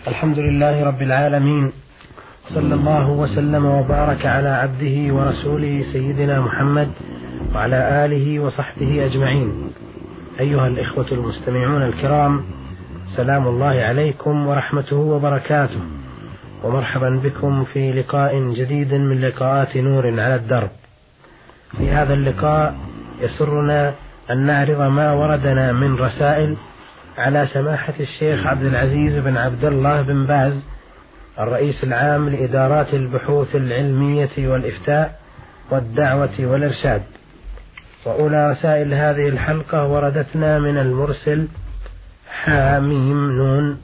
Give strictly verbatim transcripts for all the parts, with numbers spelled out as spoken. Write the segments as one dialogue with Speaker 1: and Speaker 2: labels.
Speaker 1: الحمد لله رب العالمين، صلى الله وسلم وبارك على عبده ورسوله سيدنا محمد وعلى آله وصحبه أجمعين. أيها الإخوة المستمعون الكرام، سلام الله عليكم ورحمته وبركاته، ومرحبا بكم في لقاء جديد من لقاءات نور على الدرب. في هذا اللقاء يسرنا أن نعرض ما وردنا من رسائل على سماحة الشيخ عبد العزيز بن عبد الله بن باز، الرئيس العام لإدارات البحوث العلمية والإفتاء والدعوة والإرشاد. وأولى رسائل هذه الحلقة وردتنا من المرسل حاميم نون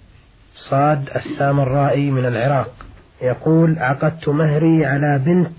Speaker 1: صاد السامرائي من العراق، يقول: عقدت مهري على بنت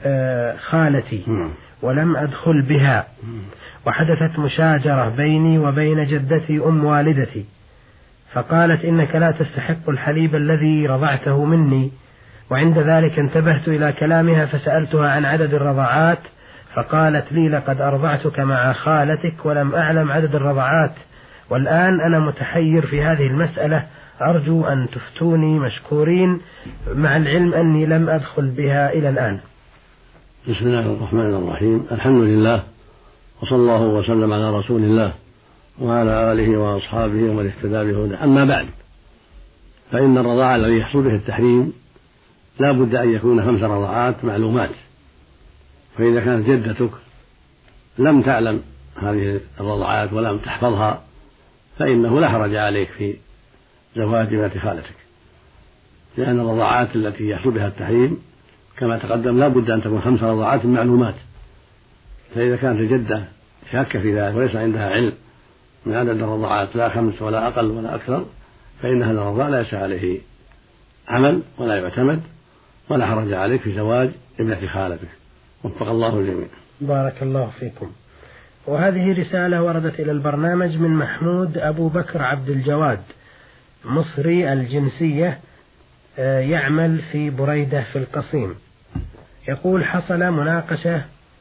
Speaker 1: خالتي ولم أدخل بها، وحدثت مشاجرة بيني وبين جدتي أم والدتي، فقالت إنك لا تستحق الحليب الذي رضعته مني. وعند ذلك انتبهت إلى كلامها فسألتها عن عدد الرضعات، فقالت لي: لقد أرضعتك مع خالتك ولم أعلم عدد الرضعات، والآن أنا متحير في هذه المسألة، أرجو أن تفتوني مشكورين، مع العلم أني لم أدخل بها إلى الآن.
Speaker 2: بسم الله الرحمن الرحيم. الحمد لله، وصلى الله وسلم على رسول الله وعلى آله وأصحابه ومن اهتدى بهداه. أما بعد، فإن الرضاعة الذي يحصل به التحريم لا بد أن يكون خمس رضاعات معلومات. فإذا كانت جدتك لم تعلم هذه الرضاعات ولم تحفظها فإنه لا حرج عليك في زواج بنت خالتك، لأن الرضاعات التي يحصل بها التحريم كما تقدم لا بد أن تكون خمس رضاعات معلومات. فإذا كانت الجدة شاكة في ذلك وليس عندها علم من عدد الرضاعات، لا خمس ولا أقل ولا أكثر، فإن هذا الرضاع ليس عليه عمل ولا يعتمد، ولا حرج عليك في زواج ابنة خالتك. وفق الله الجميع.
Speaker 1: بارك الله فيكم. وهذه رسالة وردت إلى البرنامج من محمود أبو بكر عبد الجواد، مصري الجنسية، يعمل في بريدة في القصيم. يقول: حصل مناقشة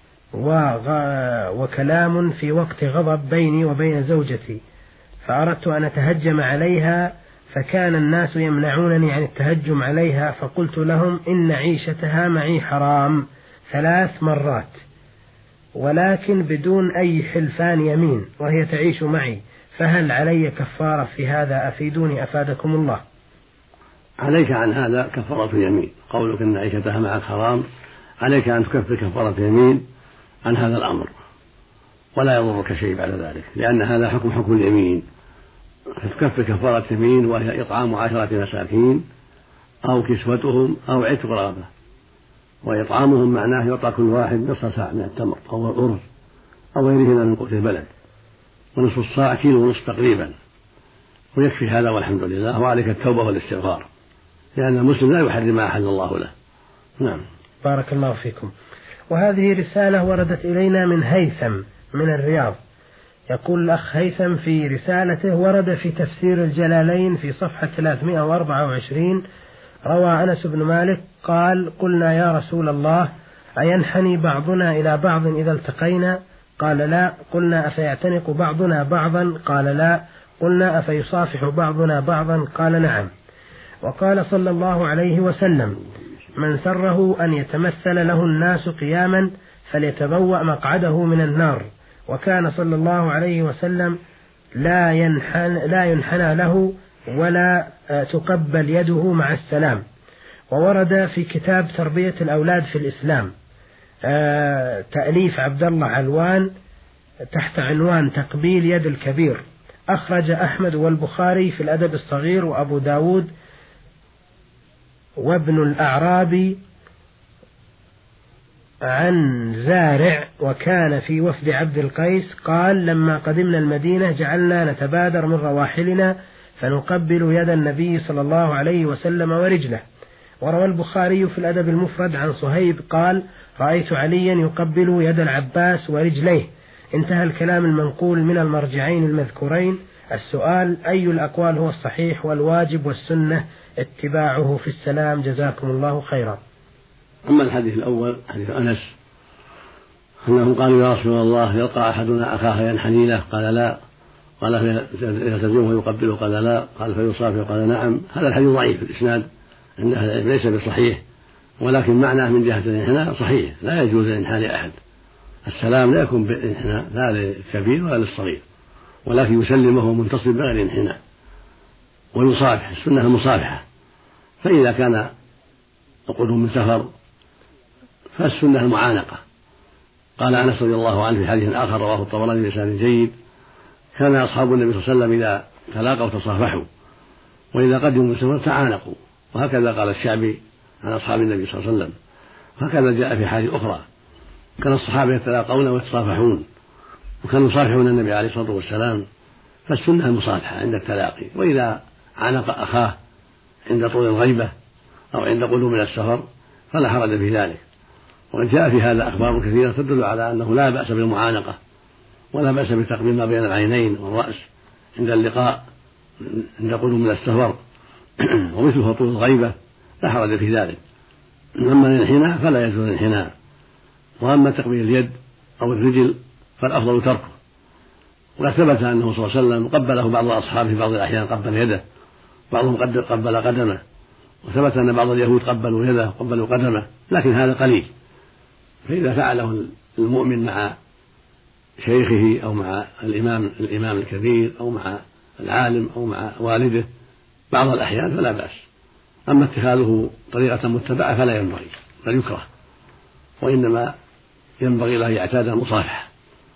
Speaker 1: وكلام في وقت غضب بيني وبين زوجتي، فأردت أن أتهجم عليها، فكان الناس يمنعونني عن التهجم عليها، فقلت لهم إن عيشتها معي حرام ثلاث مرات، ولكن بدون أي حلفان يمين، وهي تعيش معي، فهل علي كفارة في هذا؟ أفيدوني أفادكم الله.
Speaker 2: عليك عن هذا كفارة يمين. قولك إن عيشتها معك حرام، عليك أن تكفر كفارة يمين عن هذا الأمر، ولا يضرك شيء بعد ذلك، لأن هذا حكم حكم اليمين. فتكفر كفارة يمين، وهي إطعام عشرة مساكين أو كسوتهم أو عتق رغبة. وإطعامهم معناه يعطى كل واحد نصف صاع من التمر أو الأرز أو غيره من قوت البلد، ونصف الصاع كيلو ونصف تقريبا، ويكفي هذا والحمد لله. وعليك التوبة والاستغفار، لأن المسلم لا يحرم ما أحل الله له. نعم.
Speaker 1: بارك الله فيكم. وهذه رسالة وردت إلينا من هيثم من الرياض. يقول الأخ هيثم في رسالته: ورد في تفسير الجلالين في صفحة ثلاثمائة وأربعة وعشرين: روى أنس بن مالك قال: قلنا يا رسول الله أينحني بعضنا إلى بعض إذا التقينا؟ قال: لا. قلنا: أفيعتنق بعضنا بعضا؟ قال: لا. قلنا: أفيصافح بعضنا بعضا؟ قال: نعم. وقال صلى الله عليه وسلم: من سره أن يتمثل له الناس قياما فليتبوأ مقعده من النار. وكان صلى الله عليه وسلم لا ينحن لا ينحنى له ولا تقبل يده مع السلام. وورد في كتاب تربية الأولاد في الإسلام تأليف عبد الله علوان تحت عنوان تقبيل يد الكبير، أخرج أحمد والبخاري في الأدب الصغير وأبو داود وابن الأعرابي عن زارع وكان في وفد عبد القيس قال: لما قدمنا المدينة جعلنا نتبادر من رواحلنا فنقبل يد النبي صلى الله عليه وسلم ورجله. وروى البخاري في الأدب المفرد عن صهيب قال: رأيت عليا يقبل يد العباس ورجليه. انتهى الكلام المنقول من المرجعين المذكورين. السؤال: أي الأقوال هو الصحيح والواجب والسنة اتباعه في السلام؟ جزاكم الله خيرا.
Speaker 2: أما الحديث الأول حديث أنس أنهم قالوا: يا رسول الله يلقى أحدنا أخاه ينحني له؟ قال: لا. قال فيلتزمه ويقبله قال لا، قال فيصافحه قال نعم. هذا الحديث ضعيف في الإسناد إنه ليس بصحيح، ولكن معناه من جهة الانحناء صحيح، لا يجوز الانحناء لأحد. السلام لا يكون بالانحناء لا للكبير ولا للصغير، ولكن يسلم وهو منتصب بغير انحناء ويصافح. السنة المصافحة. فإذا كان القدوم من سفر فالسنة المعانقة. قال أنس رضي الله عنه في حديث آخر رواه الطبراني بإسناد جيد: كان أصحاب النبي صلى الله عليه وسلم إذا تلاقوا تصافحوا، وإذا قدموا من سفر تعانقوا. وهكذا قال الشعبي عن أصحاب النبي صلى الله عليه وسلم. هكذا جاء في حديث أخرى: كان الصحابة يتلاقون ويتصافحون، وكانوا يصافحون النبي عليه الصلاة والسلام. فالسنة المصافحة عند التلاقي. وإذا عانق أخاه عند طول الغيبة أو عند قدوم من السفر فلا حرج في ذلك. وقد جاء في هذا أخبار كثيرة تدل على أنه لا بأس بالمعانقة، ولا بأس بتقبيل ما بين العينين والرأس عند اللقاء عند قدوم من السفر ومثله طول الغيبة لا حرج في ذلك. أما الانحناء فلا يجوز الانحناء. وأما تقبيل اليد أو الرجل فالأفضل تركه. وقد ثبت أنه صلى الله عليه وسلم قبله بعض أصحابه في بعض الأحيان، قبل يده، بعضهم قبل قدمه، وثبت أن بعض اليهود قبلوا يده وقبلوا قدمه، لكن هذا قليل. فإذا فعله المؤمن مع شيخه أو مع الإمام الإمام الكبير أو مع العالم أو مع والده بعض الأحيان فلا بأس. أما اتخاذه طريقة متبعة فلا ينبغي، بل يكره، وإنما ينبغي له يعتاد المصافحة.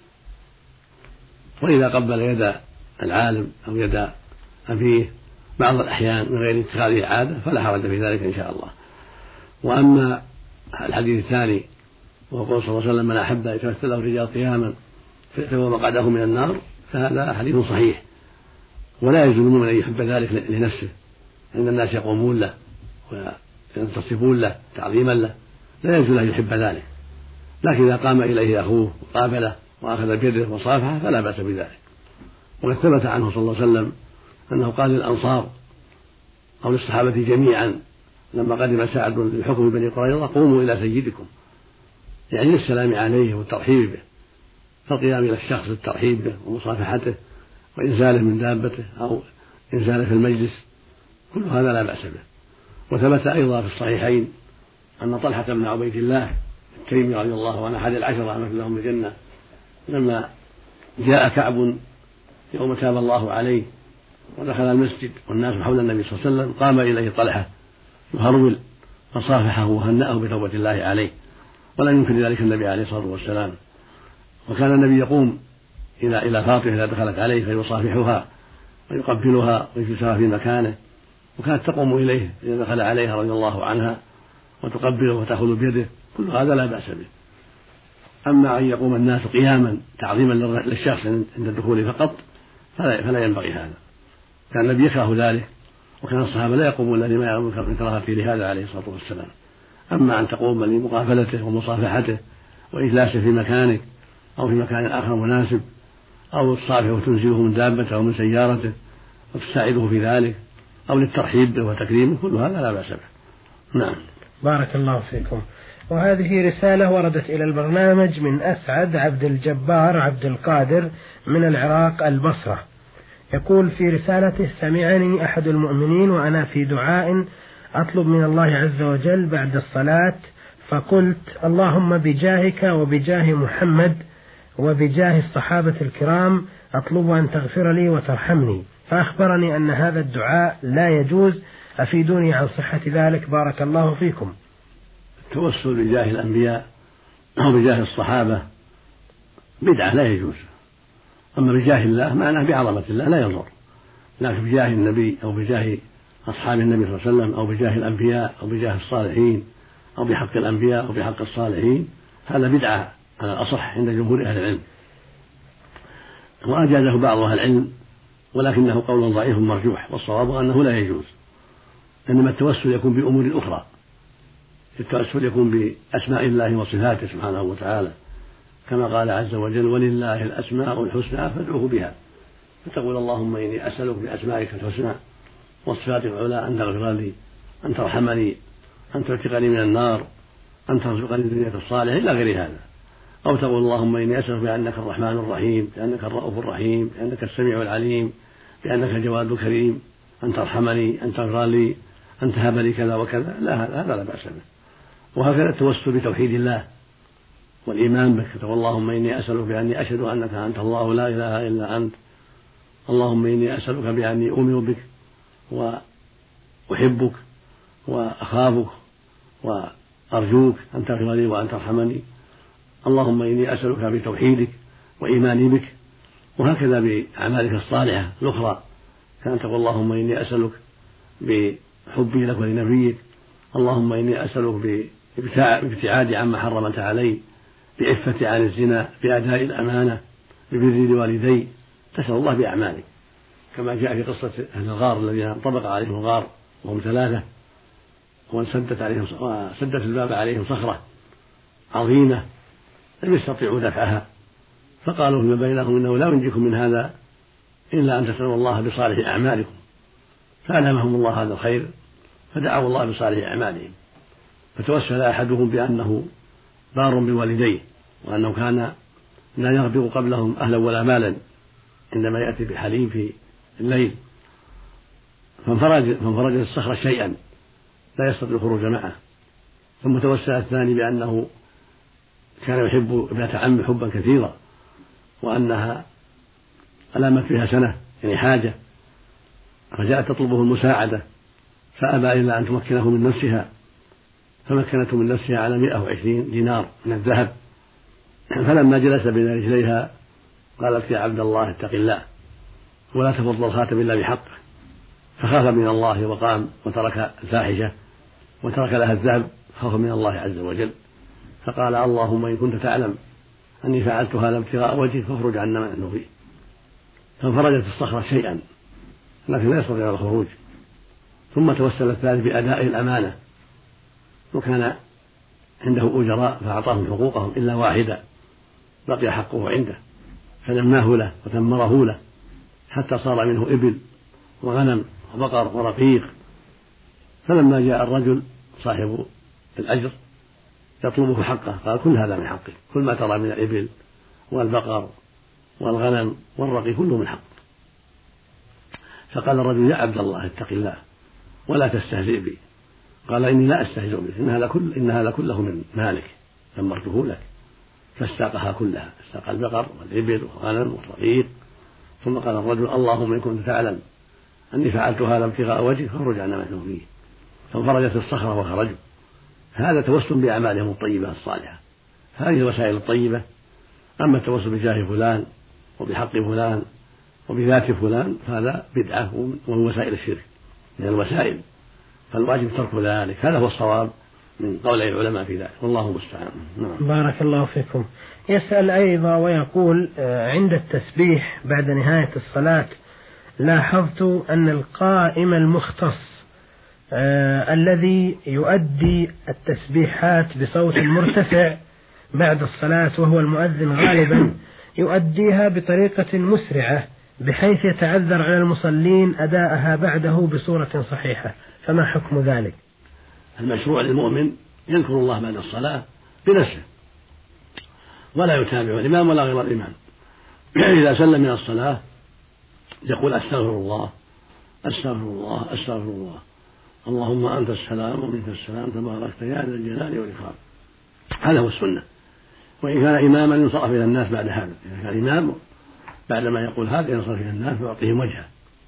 Speaker 2: وإذا قبل يد العالم أو يد أبيه بعض الأحيان من غير اتخاذه عادة فلا حرج في ذلك إن شاء الله. وأما الحديث الثاني وقول صلى الله عليه وسلم: من أحب أن يتمثل له الرجال قياما فهو مقعده من النار، فهذا حديث صحيح، ولا يجوز للمؤمن أن يحب ذلك لنفسه عند الناس يقومون له وينتصبون له تعظيما له، لا يجوز له يحب ذلك. لكن إذا قام إليه أخوه وقابله وأخذ بيده وصافحه فلا بأس بذلك. وقد ثبت عنه صلى الله عليه وسلم أنه قال للأنصار أو للصحابة جميعا لما قدم سعد للحكم بني قريظة: قوموا إلى سيدكم، يعني للسلام عليه والترحيب به. فالقيام إلى الشخص للترحيب به ومصافحته وإنزاله من دابته أو إنزاله في المجلس كل هذا لا بأس به. وثبت أيضا في الصحيحين أن طلحة بن عبيد الله التيمي رضي الله عنه أحد العشرة مثل لهم الجنة لما جاء كعب يوم تاب الله عليه ودخل المسجد والناس حول النبي صلى الله عليه وسلم قام إليه طلحة يهرول فصافحه وهنأه بتوبة الله عليه، ولم ينكر ذلك النبي عليه الصلاة والسلام. وكان النبي يقوم إلى إلى فاطمة إذا دخلت عليه فيصافحها ويقبلها ويجلسها في مكانه، وكانت تقوم إليه إذا دخل عليها رضي الله عنها وتقبله وتأخذ بيده، كل هذا لا بأس به. أما أن يقوم الناس قياما تعظيما للشخص عند الدخول فقط فلا, فلا ينبغي هذا. كان النبي يكره ذلك، وكان الصحابة لا يقومون لما يرون من كراهته لهذا عليه الصلاة والسلام. أما أن تقوم لمقابلته ومصافحته وإجلاسه في مكانك أو في مكان آخر مناسب، أو تصافحه وتنزله من دابته أو من سيارته وتساعده في ذلك، أو للترحيب به وتكريمه، كل هذا لا بأس به. نعم.
Speaker 1: بارك الله فيكم. وهذه رسالة وردت إلى البرنامج من أسعد عبد الجبار عبد القادر من العراق البصرة. يقول في رسالته: سمعني أحد المؤمنين وأنا في دعاء أطلب من الله عز وجل بعد الصلاة، فقلت: اللهم بجاهك وبجاه محمد وبجاه الصحابة الكرام أطلب أن تغفر لي وترحمني، فأخبرني أن هذا الدعاء لا يجوز، أفيدوني عن صحة ذلك بارك الله فيكم.
Speaker 2: التوسل بجاه الأنبياء أو بجاه الصحابة بدعة لا يجوز. أما بجاه الله معناه بعظمة الله لا يضر، لكن بجاه النبي أو بجاه أصحاب النبي صلى الله عليه وسلم أو بجاه الأنبياء أو بجاه الصالحين أو بحق الأنبياء أو بحق الصالحين هذا بدعة على الأصح عند جمهور أهل العلم، وأجازه بعض أهل العلم، ولكنه قول ضعيف مرجوح، والصواب أنه لا يجوز. إنما التوسل يكون بأمور أخرى. التوسل يكون بأسماء الله وصفاته سبحانه وتعالى، كما قال عز وجل: ولله الأسماء الحسنى فادعوه بها. فتقول: اللهم إني أسألك بأسمائك الحسنى وصفاتك العلى أن تغفر لي، أن ترحمني، أن تعتقني من النار، أن ترزقني الدنيا الصالحة، إلى غير هذا. أو تقول اللهم إني أسألك بأنك الرحمن الرحيم، بأنك الرؤوف الرحيم، بأنك السميع العليم، بأنك الجواد الكريم، أن ترحمني، أن تغفر لي، أن تهب لي كذا وكذا. لا، هذا لا بأس به. وهكذا التوسل بتوحيد الله والإيمان بك، تقول اللهم إني أسألك بأني أشهد أنك أنت الله لا إله إلا أنت، اللهم إني أسألك بأني أؤمن بك وأحبك وأخافك وأرجوك أن تغفر لي وأن ترحمني، اللهم إني أسألك بتوحيدك وإيماني بك. وهكذا بأعمالك الصالحة الأخرى، كان تقول اللهم إني أسألك بحبي لك ولنبيك، اللهم إني أسألك بابتعادي عما حرمت علي، بعفة عن الزنا، بأداء الأمانة، ببر الوالدين. تسأل الله بأعمالك، كما جاء في قصة أهل الغار الذين انطبق عليهم الغار وهم ثلاثة، وسدت عليهم وسدت الباب عليهم صخرة عظيمة لم يستطيعوا دفعها، فقالوا فيما بينهم إنه لا ينجيكم من هذا إلا أن تسألوا الله بصالح أعمالكم، فألهمهم الله هذا الخير فدعوا الله بصالح أعمالهم. فتوسل أحدهم بأنه بار بوالديه، وأنه كان لا يغبر قبلهم أهلا ولا مالا عندما يأتي بحليب في الليل، فانفرجت الصخرة شيئا لا يستطيع الخروج معه. ثم توسل الثاني بأنه كان يحب ابنة عمه حبا كثيرا، وأنها ألامت فيها سنة يعني حاجة، فجاءت تطلبه المساعدة فأبى إلا أن تمكنه من نفسها، فمكنته من نفسها على مئة وعشرين دينار من الذهب. فلما جلس بين رجليها قالت يا عبد الله اتق الله ولا تفض الخاتم إلا بحقه، فخاف من الله وقام وترك الفاحشة وترك لها الذهب خوفا من الله عز وجل، فقال اللهم إن كنت تعلم أني فعلت هذا ابتغاء وجهك فاخرج عنا ما نحن فيه. فانفرجت الصخرة شيئا لكن لا يستطيع الخروج. ثم توسل الثالث بأداء الأمانة، وكان عنده أجراء فأعطاهم حقوقهم إلا واحدا بقي حقه عنده، فنماه له وثمره له حتى صار منه إبل وغنم وبقر ورقيق. فلما جاء الرجل صاحب الأجر يطلبه حقه قال كل هذا من حقك، كل ما ترى من الإبل والبقر والغنم والرقيق كله من حقك. فقال الرجل يا عبد الله اتق الله ولا تستهزئ بي. قال إني لا أستهزئ بك، إن هذا كل إن هذا كله من مالك ثمرته لك. فاستاقها كلها، استاق البقر والإبل والغنم والرقيق. ثم قال الرجل اللهم إن كنت تعلم أني فعلت هذا ابتغاء وجهك فاخرج عنا ما نحن فيه. فانفرجت الصخرة وخرجوا. هذا توسل بأعمالهم الطيبة الصالحة، هذه الوسائل الطيبة. أما التوسل بجاه فلان وبحق فلان وبذات فلان فهذا بدعة ومن وسائل الشرك من الوسائل، فالواجب ترك ذلك. هذا هو الصواب من قول العلماء في ذلك، والله المستعان. نعم.
Speaker 1: بارك الله فيكم. يسأل أيضا ويقول عند التسبيح بعد نهاية الصلاة لاحظت أن القائم المختص آه الذي يؤدي التسبيحات بصوت مرتفع بعد الصلاة وهو المؤذن غالبا يؤديها بطريقة مسرعة بحيث يتعذر على المصلين أداءها بعده بصورة صحيحة، فما حكم ذلك؟
Speaker 2: المشروع للمؤمن يذكر الله بعد الصلاة بنفسه ولا يتابع الإمام ولا غير الإمام. إذا سلم من الصلاة يقول أستغفر الله أستغفر الله أستغفر الله اللهم أنت السلام ومنك السلام تباركت يا ذا الجلال والإكرام. هذا هو السنة. وإن كان إماما ينصرف إلى الناس بعد هذا، إذا كان إمام بعدما يقول هذا ينصرف إلى الناس ويعطيهم وجهه،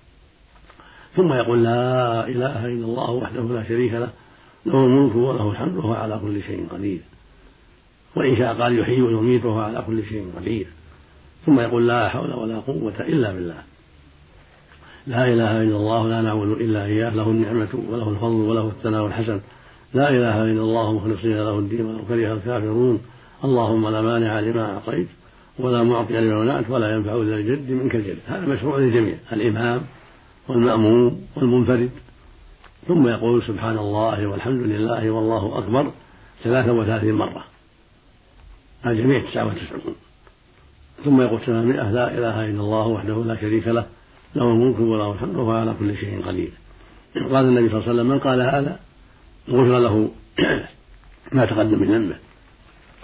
Speaker 2: ثم يقول لا إله إلا الله وحده لا شريك له له الملك وله الحمد وهو على كل شيء قدير. وإن شاء قال يحيي ويميت وهو على كل شيء قدير. ثم يقول لا حول ولا قوة إلا بالله، لا إله إلا الله لا نعبد إلا إياه له النعمة وله الفضل وله الثناء الحسن، لا إله إلا الله مخلصين له الدين ولو كره الكافرون، اللهم لا مانع لما أعطيت ولا معطي لما منعت ولا ينفع ذا الجد منك الجد. هذا مشروع للجميع، الإمام والمأموم والمنفرد. ثم يقول سبحان الله والحمد لله والله أكبر ثلاثة وثلاثين مرة، الجميع تسعة وتسعون. ثم يقول ثمانمائة لا إله إلا الله وحده لا شريك له له الملك وله الحمد وهو على كل شيء قدير. قال النبي صلى الله عليه وسلم من قال هذا غفر له ما تقدم من ذنبه.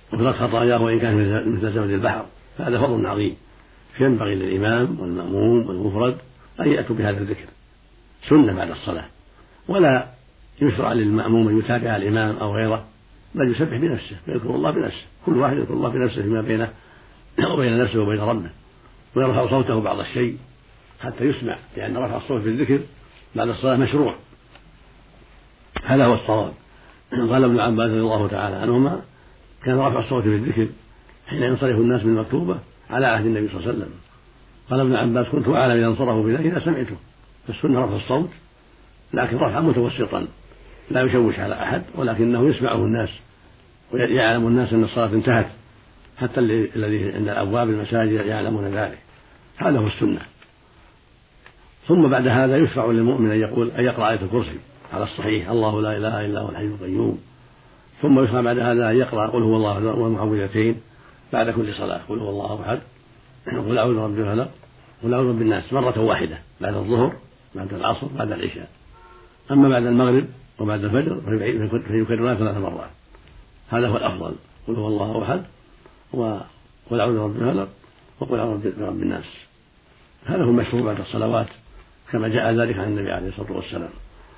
Speaker 2: وغفرت خطاياه وإن كان مثل زبد البحر، فهذا فضل عظيم. فينبغي للإمام والمأموم والمفرد أن يأتوا بهذا الذكر سنة بعد الصلاة، ولا يشرع للمأموم أن يتابع الإمام أو غيره، بل يسبح بنفسه ويذكر الله بنفسه، كل واحد يذكر الله بنفسه فيما بينه وبين نفسه وبين ربه، ويرفع صوته بعض الشيء حتى يسمع، لأن رفع الصوت بالذكر بعد الصلاة مشروع. هذا هو الصواب. قال ابن عباس رضي الله تعالى عنهما: كان رفع الصوت بالذكر حين ينصرف الناس بالمكتوبة على عهد النبي صلى الله عليه وسلم. قال ابن عباس: كنت أعلم إذا انصرفوا بذلك إذا سمعته. فالسنة رفع الصوت، لكن رفعا متوسطا لا يشوش على أحد، ولكنه يسمعه الناس ويعلم الناس أن الصلاة انتهت، حتى الذي عند أبواب المساجد يعلمون ذلك. هذا هو السنة. ثم بعد هذا يشرع للمؤمن أن يقول أن يقرأ آية الكرسي على الصحيح: الله لا إله إلا هو الحي القيوم. ثم يشرع بعد هذا أن يقرأ قل هو الله والمعوذتين بعد كل صلاة: قل هو الله أحد، قل أعوذ برب الفلق، قل أعوذ برب الناس، مرة واحدة بعد الظهر، بعد العصر، بعد العشاء. أما بعد المغرب وبعد الفجر فيكررها ثلاث مرات. هذا هو الأفضل: قل هو الله أحد، وقل أعوذ برب الفلق، وقل أعوذ برب الناس. هذا هو المشروع بعد الصلوات كما جاء ذلك عن النبي عليه الصلاة والسلام.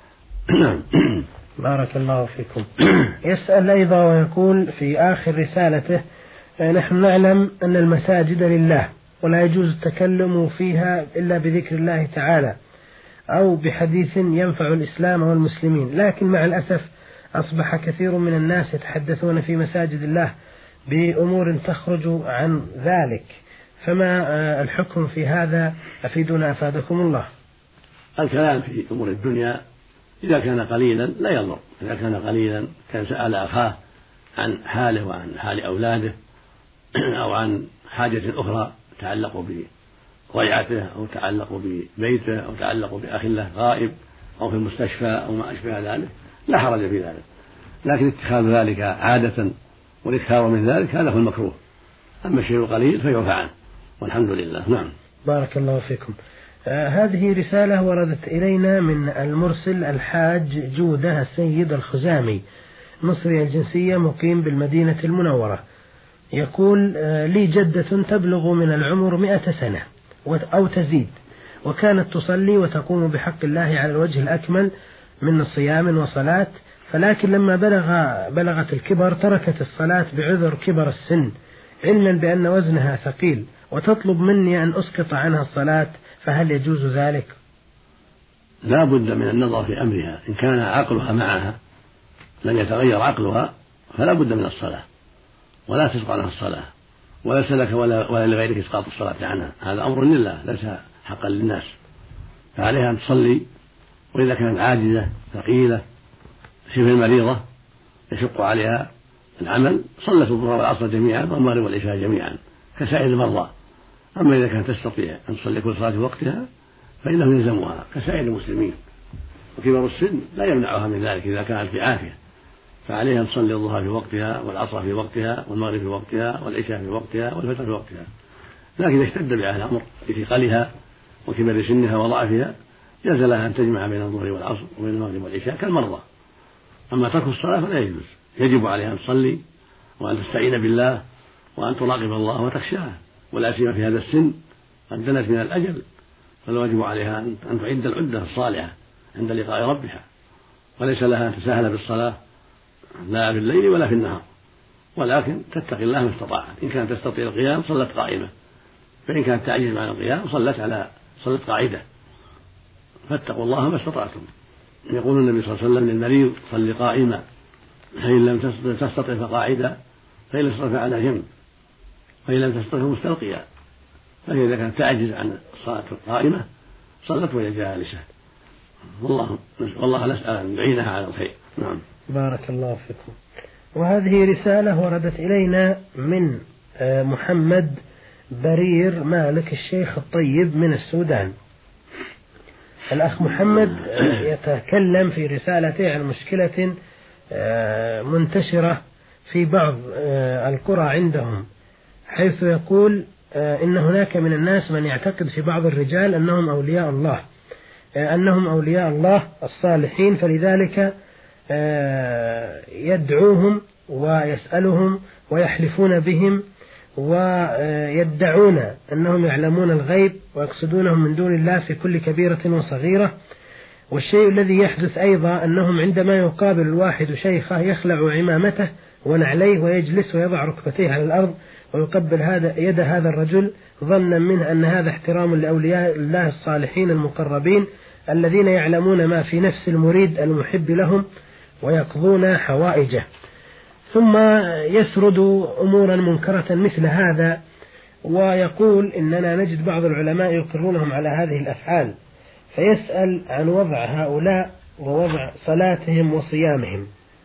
Speaker 1: بارك الله فيكم. يسأل أيضا ويقول في آخر رسالته: نحن نعلم أن المساجد لله ولا يجوز التكلم فيها إلا بذكر الله تعالى أو بحديث ينفع الإسلام والمسلمين، لكن مع الأسف أصبح كثير من الناس يتحدثون في مساجد الله بأمور تخرج عن ذلك، فما الحكم في هذا؟ أفيدنا أفادكم الله.
Speaker 2: الكلام في أمور الدنيا إذا كان قليلا لا يضر. إذا كان قليلا كان سأل أخاه عن حاله وعن حال أولاده أو عن حاجة أخرى تعلق بضيعته أو تعلق ببيته أو تعلق بأخ له غائب أو في المستشفى أو ما أشبه ذلك، لا حرج في ذلك. لكن اتخاذ ذلك عادة والإكثار من ذلك هذا هو المكروه. أما الشيء القليل فيعفى عنه والحمد لله. نعم.
Speaker 1: بارك الله فيكم. آه هذه رسالة وردت إلينا من المرسل الحاج جودة السيد الخزامي، مصري الجنسية، مقيم بالمدينة المنورة. يقول: آه لي جدة تبلغ من العمر مئة سنة أو تزيد، وكانت تصلي وتقوم بحق الله على الوجه الأكمل من صيام وصلاة، فلكن لما بلغ بلغت الكبر تركت الصلاة بعذر كبر السن، علما بأن وزنها ثقيل، وتطلب مني أن أسقط عنها الصلاة، فهل يجوز ذلك؟
Speaker 2: لا بد من النظر في أمرها. إن كان عقلها معها لم يتغير عقلها فلا بد من الصلاة، ولا تسقط عنها الصلاة، وليس لك ولا, ولا لغيرك إسقاط الصلاة عنها. هذا أمر لله ليس حقا للناس، فعليها أن تصلي. وإذا كانت عاجزة ثقيلة شبه مريضة يشق عليها العمل صلت الظهر والعصر جميعا والمغرب والعشاء جميعا كسائر المرضى. أما إذا كانت تستطيع أن تصلي كل صلاة في وقتها فإنه يلزمها كسائر المسلمين، وكبر السن لا يمنعها من ذلك إذا كانت في عافية، فعليها أن تصلي الظهر في وقتها والعصر في وقتها والمغرب في وقتها والعشاء في وقتها والفجر في وقتها. لكن إذا اشتد بها الأمر بثقلها وكبر سنها وضعفها جاز لها أن تجمع بين الظهر والعصر وبين المغرب والعشاء كالمرضى. أما ترك الصلاة فلا يجوز، يجب عليها أن تصلي وأن تستعين بالله وأن تراقب الله وتخشاه، ولا سيما في هذا السن قد دنت من الأجل، فالواجب عليها أن تعد العدة الصالحة عند لقاء ربها، وليس لها أن تساهل بالصلاة لا في الليل ولا في النهار، ولكن تتقي الله ما استطاعت. إن كانت تستطيع القيام صلت قائمة، فإن كانت تعجز عن القيام صلت على صلت قاعدة. فاتقوا الله ما استطعتم. يقول النبي صلى الله عليه وسلم للمريض: صل قائما، فإن لم تستطع فقاعدا، فإن لم تستطع على جنب، فإن لم تستطع مستلقيا. فإذا كانت تعجز عن الصلاة القائمة صلت وهي جالسة. والله والله نسأل أن يعينها على الخير. نعم.
Speaker 1: بارك الله فيكم. وهذه رسالة وردت إلينا من محمد برير مالك الشيخ الطيب من السودان. الأخ محمد يتكلم في رسالته عن مشكلة منتشرة في بعض القرى عندهم، حيث يقول إن هناك من الناس من يعتقد في بعض الرجال أنهم أولياء الله أنهم أولياء الله الصالحين، فلذلك يدعوهم ويسألهم ويحلفون بهم ويدعون أنهم يعلمون الغيب ويقصدونهم من دون الله في كل كبيرة وصغيرة. والشيء الذي يحدث أيضا أنهم عندما يقابل الواحد شيخه يخلع عمامته ونعليه ويجلس ويضع ركبتيه على الأرض ويقبل هذا يد هذا الرجل ظنا منه أن هذا احترام لأولياء الله الصالحين المقربين الذين يعلمون ما في نفس المريد المحب لهم ويقضون حوائجه. ثم يسرد أمورا منكرة مثل هذا ويقول إننا نجد بعض العلماء يقرونهم على هذه الأفعال، فيسأل عن وضع هؤلاء ووضع صلاتهم وصيامهم.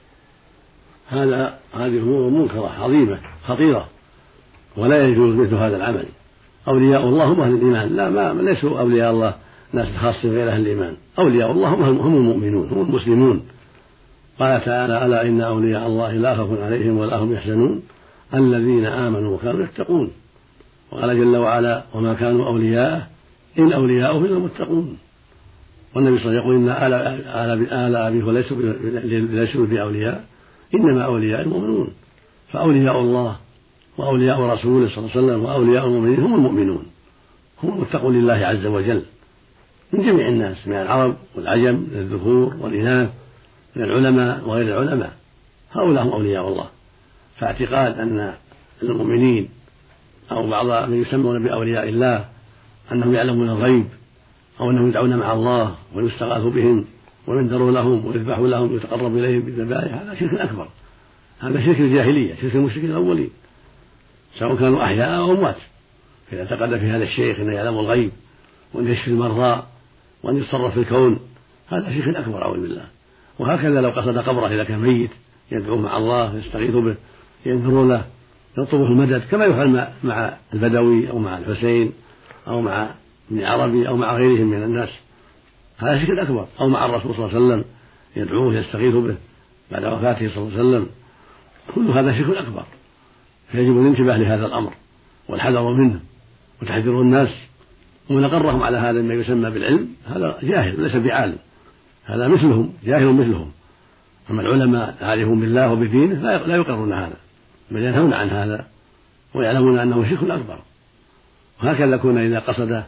Speaker 2: هذا هذه أمور منكرة عظيمة خطيرة، ولا يجوز مثل هذا العمل. أولياء الله هم أهل الإيمان، لا ما ليسوا أولياء الله ناس خاصين غير أهل الإيمان. أولياء الله هم المؤمنون هم المسلمون. قال تعالى: ألا إن أولياء الله لا خوف عليهم ولا هم يحزنون الذين آمنوا وكانوا يتقون. وقال جل وعلا: وما كانوا أولياءه إن أولياؤه إلا المتقون. والنبي صلى الله عليه وسلم يقول: إن آل أبيه ليسوا بأولياء إنما أولياء المؤمنون. فأولياء الله وأولياء رسوله صلى الله عليه وسلم وأولياء المؤمنين هم المؤمنون، هم المتقون لله عز وجل من جميع الناس، من العرب والعجم، من الذكور والإناث، من العلماء وغير العلماء، هؤلاء هم أولياء الله. فاعتقاد أن المؤمنين أو بعض من يسمون بأولياء الله أنهم يعلمون الغيب أو أنهم يدعون مع الله ويستغاث بهم وينذر لهم ويذبح لهم ويتقرب إليهم بالذبائح، هذا شرك أكبر، هذا شرك الجاهلية، شرك المشركين الأولين سواء كانوا أحياء أو أموات. فإذا اعتقد في هذا الشيخ أنه يعلم الغيب وأن يشفي المرضى وأن يتصرف في الكون، هذا شرك أكبر أعوذ بالله. وهكذا لو قصد قبره إذا كان ميت يدعوه مع الله يستغيث به ينذر له يطلبه المدد، كما يفعل مع البدوي أو مع الحسين أو مع ابن عربي أو مع غيرهم من الناس، هذا شرك أكبر. أو مع الرسول صلى الله عليه وسلم يدعوه يستغيث به بعد وفاته صلى الله عليه وسلم، كل هذا شرك أكبر. فيجب الانتباه لهذا الأمر والحذر منه وتحذير الناس، ومن أقرهم على هذا ما يسمى بالعلم هذا جاهل ليس بعالم، هذا مثلهم جاهل مثلهم. أما العلماء العارفون بالله وبدينه لا يقرون هذا، بل ينهون عن هذا ويعلمون أنه شرك أكبر. وهكذا يكون إذا قصد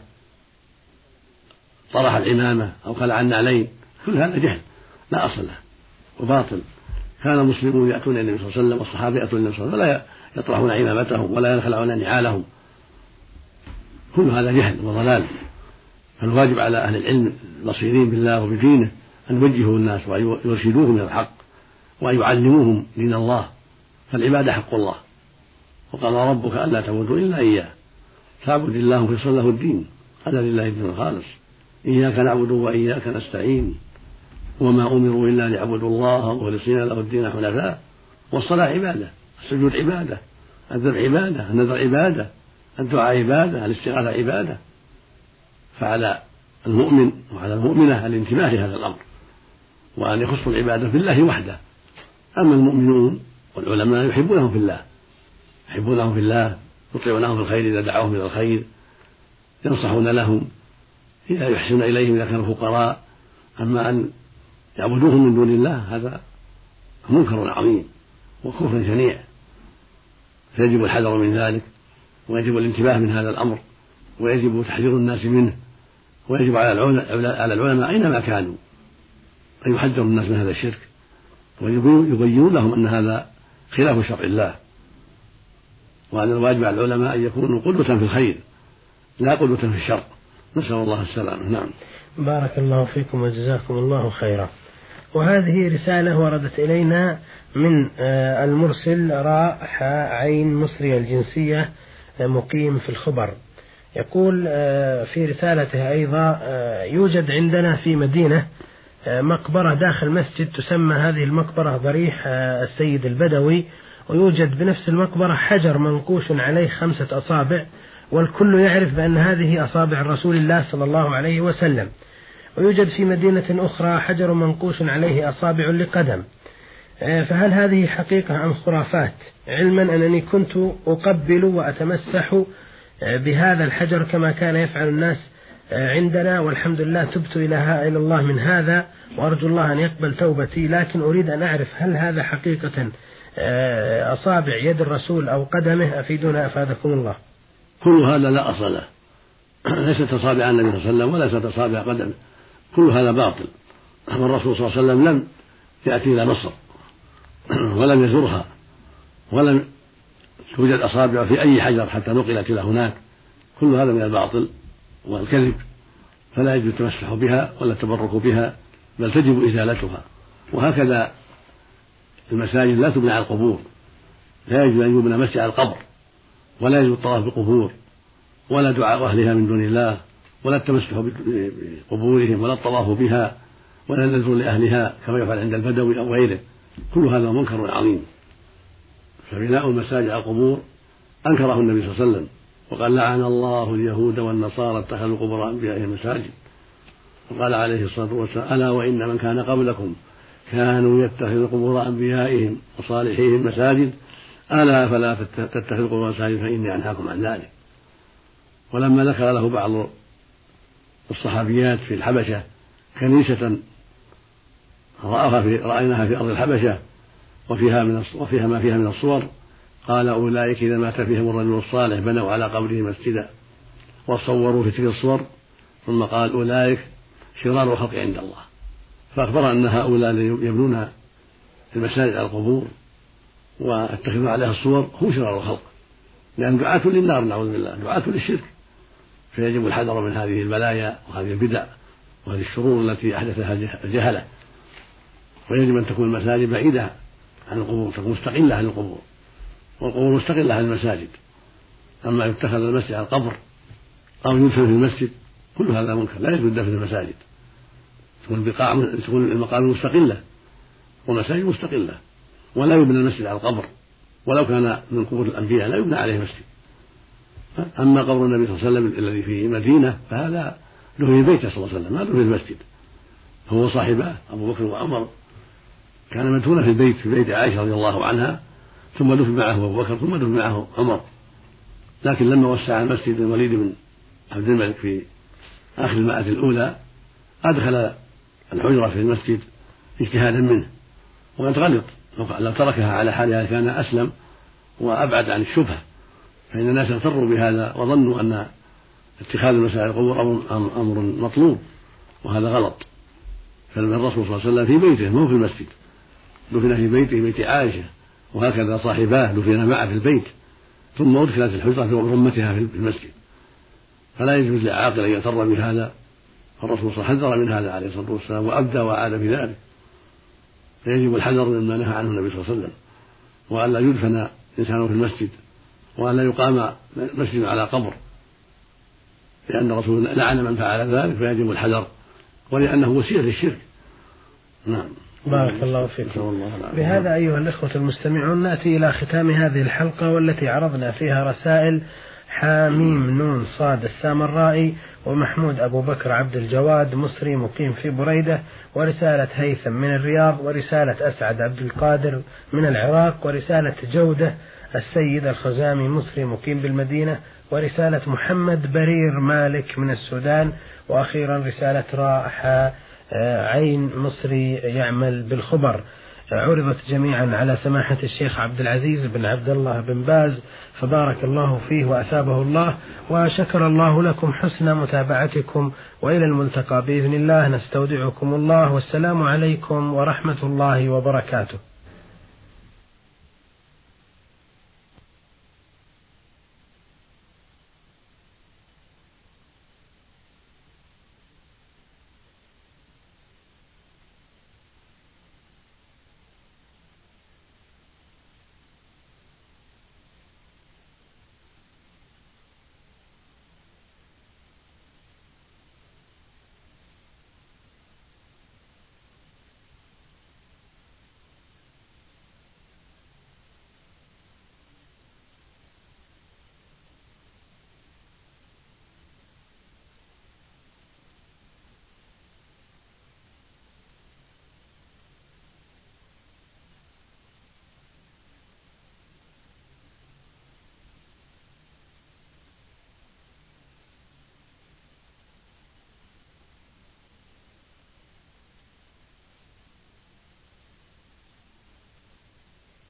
Speaker 2: طرح العمامة أو خلع النعلين، كل هذا جهل لا أصل له وباطل. كان المسلمون يأتون النبي صلى الله عليه وسلم والصحابة يأتون النبي صلى الله عليه وسلم ولا يطرحون عمامتهم ولا يخلعون نعالهم، كل هذا جهل وضلال. فالواجب على أهل العلم البصيرين بالله وبدينه أن يوجهوا الناس ويرشدوهم إلى الحق وأن يعلموهم دين الله، فالعبادة حق الله، وقال ربك ألا تعبدوا إلا إياه فاعبد الله مخلصا له الدين، هذا لله الدين الخالص، إياك نعبد وإياك نستعين وما أمروا إلا ليعبدوا الله مخلصين له الدين حنفاء. والصلاة عبادة، السجود عبادة، الذبح عبادة، النذر عبادة، الدعاء عبادة، الاستغاثة عبادة. فعلى المؤمن وعلى المؤمنة الانتباه لهذا الأمر وأن يخصوا العبادة بالله وحده. أما المؤمنون والعلماء يحبونهم في الله، يحبونهم في الله، يطيعونهم في الخير إذا دعوهم إلى الخير، ينصحون لهم إذا يحسن إليهم إذا كانوا فقراء. أما أن يعبدوهم من دون الله هذا منكر عظيم وكفر شنيع، فيجب الحذر من ذلك ويجب الانتباه من هذا الأمر ويجب تحذير الناس منه، ويجب على العلماء أينما كانوا أن يحذروا الناس من هذا الشرك ويبينون لهم أن هذا خلاف شرع الله، وأن الواجب على العلماء أن يكونوا قدوة في الخير لا قدوة في الشر. نسأل الله السلامة. نعم.
Speaker 1: بارك الله فيكم وجزاكم الله خيرا. وهذه رسالة وردت إلينا من المرسل راء عين مصري الجنسية مقيم في الخبر، يقول في رسالته أيضا: يوجد عندنا في مدينة مقبرة داخل مسجد تسمى هذه المقبرة ضريح السيد البدوي، ويوجد بنفس المقبرة حجر منقوش عليه خمسة أصابع، والكل يعرف بأن هذه أصابع رسول الله صلى الله عليه وسلم. ويوجد في مدينة أخرى حجر منقوش عليه أصابع لقدم، فهل هذه حقيقة أم خرافات؟ علما أنني كنت أقبل وأتمسح بهذا الحجر كما كان يفعل الناس عندنا، والحمد لله تبت إلى الله من هذا وأرجو الله أن يقبل توبتي، لكن أريد أن أعرف هل هذا حقيقة أصابع يد الرسول أو قدمه أفيدنا أفادكم الله.
Speaker 2: كل هذا لا أصل له، ليست أصابع النبي صلى الله عليه وسلم وليست أصابع قدمه، كل هذا باطل. والرسول صلى الله عليه وسلم لم يأتي إلى مصر ولم يزرها ولم توجد أصابع في أي حجر حتى نقلت إلى هناك، كل هذا من الباطل والكذب، فلا يجب التمسح بها ولا التبرك بها، بل تجب إزالتها. وهكذا المساجد لا تبنى على القبور، لا يجب أن يبنى مسجد على القبر، ولا يجب الطواف بالقبور ولا دعاء أهلها من دون الله ولا التمسح بقبورهم ولا الطواف بها ولا النذر لأهلها كما يفعل عند البدوي أو غيره، كل هذا منكر عظيم. فبناء المساجد على القبور أنكره النبي صلى الله عليه وسلم وقال لعن الله اليهود والنصارى اتخذوا قبور أنبيائهم مساجد، وقال عليه الصلاة والسلام ألا وإن من كان قبلكم كانوا يتخذوا قبور أنبيائهم وصالحيهم مساجد ألا فلا تتخذوا قبور مساجد فإني أنهاكم عن ذلك. ولما ذكر له بعض الصحابيات في الحبشة كنيسة رأوها في رأيناها في أرض الحبشة وفيها من وفيها ما فيها من الصور، قال أولئك إذا مات فيهم الرجل الصالح بنوا على قبره مسجدا وصوروا في تلك الصور، ثم قال أولئك شرار الخلق عند الله، فأخبر أن هؤلاء يبنون المساجد على القبور واتخذون عليها الصور هم شرار الخلق، لأن دعاة للنار نعوذ بالله، دعاة للشرك، فيجب الحذر من هذه البلايا وهذه البدع وهذه الشرور التي أحدثها الجهلة. ويجب أن تكون المساجد بعيدة عن القبور، تكون مستقلة عن القبور، والقبور مستقلة عن المساجد. أما يتخذ المسجد على القبر أو يدفن في المسجد كل هذا منكر، لا يجوز الدفن في المساجد، تكون البقاع تكون المقابر مستقلة والمساجد مستقلة، ولا يبنى المسجد على القبر ولو كان من قبور الأنبياء لا يبنى عليه مسجد. أما قبر النبي صلى الله عليه وسلم الذي في مدينة فهذا له في بيته صلى الله عليه وسلم، ما له في المسجد، هو صاحبه أبو بكر وعمر كان مدفونا في البيت في بيت عائشة رضي الله عنها، ثم دفن معه أبو بكر ثم دفن معه عمر. لكن لما وسع المسجد الوليد بن عبد الملك في آخر المائة الأولى أدخل الحجرة في المسجد اجتهادا منه، وقد غلط، لو تركها على حالها كان أسلم وأبعد عن الشبهة، فإن الناس اغتروا بهذا وظنوا أن اتخاذ المساجد القبور أمر مطلوب، وهذا غلط. فالرسول صلى الله عليه وسلم في بيته مو في المسجد، دفن في بيته بيت عائشة، وهكذا صاحباه دفن معه في البيت، ثم أدخلت الحجرة في رمتها في المسجد، فلا يجوز للعاقل أن يغتر بهذا. فالرسول صلى الله عليه وسلم حذر من هذا عليه الصلاة والسلام وأبدى وعاد في ذلك، فيجب الحذر مما نهى عنه النبي صلى الله عليه وسلم، وألا يدفن إنسان في المسجد، وألا يقام مسجد على قبر، لأن الرسول لعن من فعل ذلك، فيجب الحذر، ولأنه وسيلة للشرك. نعم.
Speaker 1: بارك الله فيكم. بهذا أيها الإخوة المستمعون نأتي إلى ختام هذه الحلقة، والتي عرضنا فيها رسائل حاميم نون صاد السامرائي ومحمود أبو بكر عبد الجواد مصري مقيم في بريدة، ورسالة هيثم من الرياض، ورسالة أسعد عبد القادر من العراق، ورسالة جودة السيد الخزامي مصري مقيم بالمدينة، ورسالة محمد برير مالك من السودان، وأخيرا رسالة رائحة عين مصري يعمل بالخبر. عرضت جميعا على سماحة الشيخ عبد العزيز بن عبد الله بن باز، فبارك الله فيه وأثابه الله، وشكر الله لكم حسن متابعتكم، وإلى الملتقى بإذن الله، نستودعكم الله، والسلام عليكم ورحمة الله وبركاته.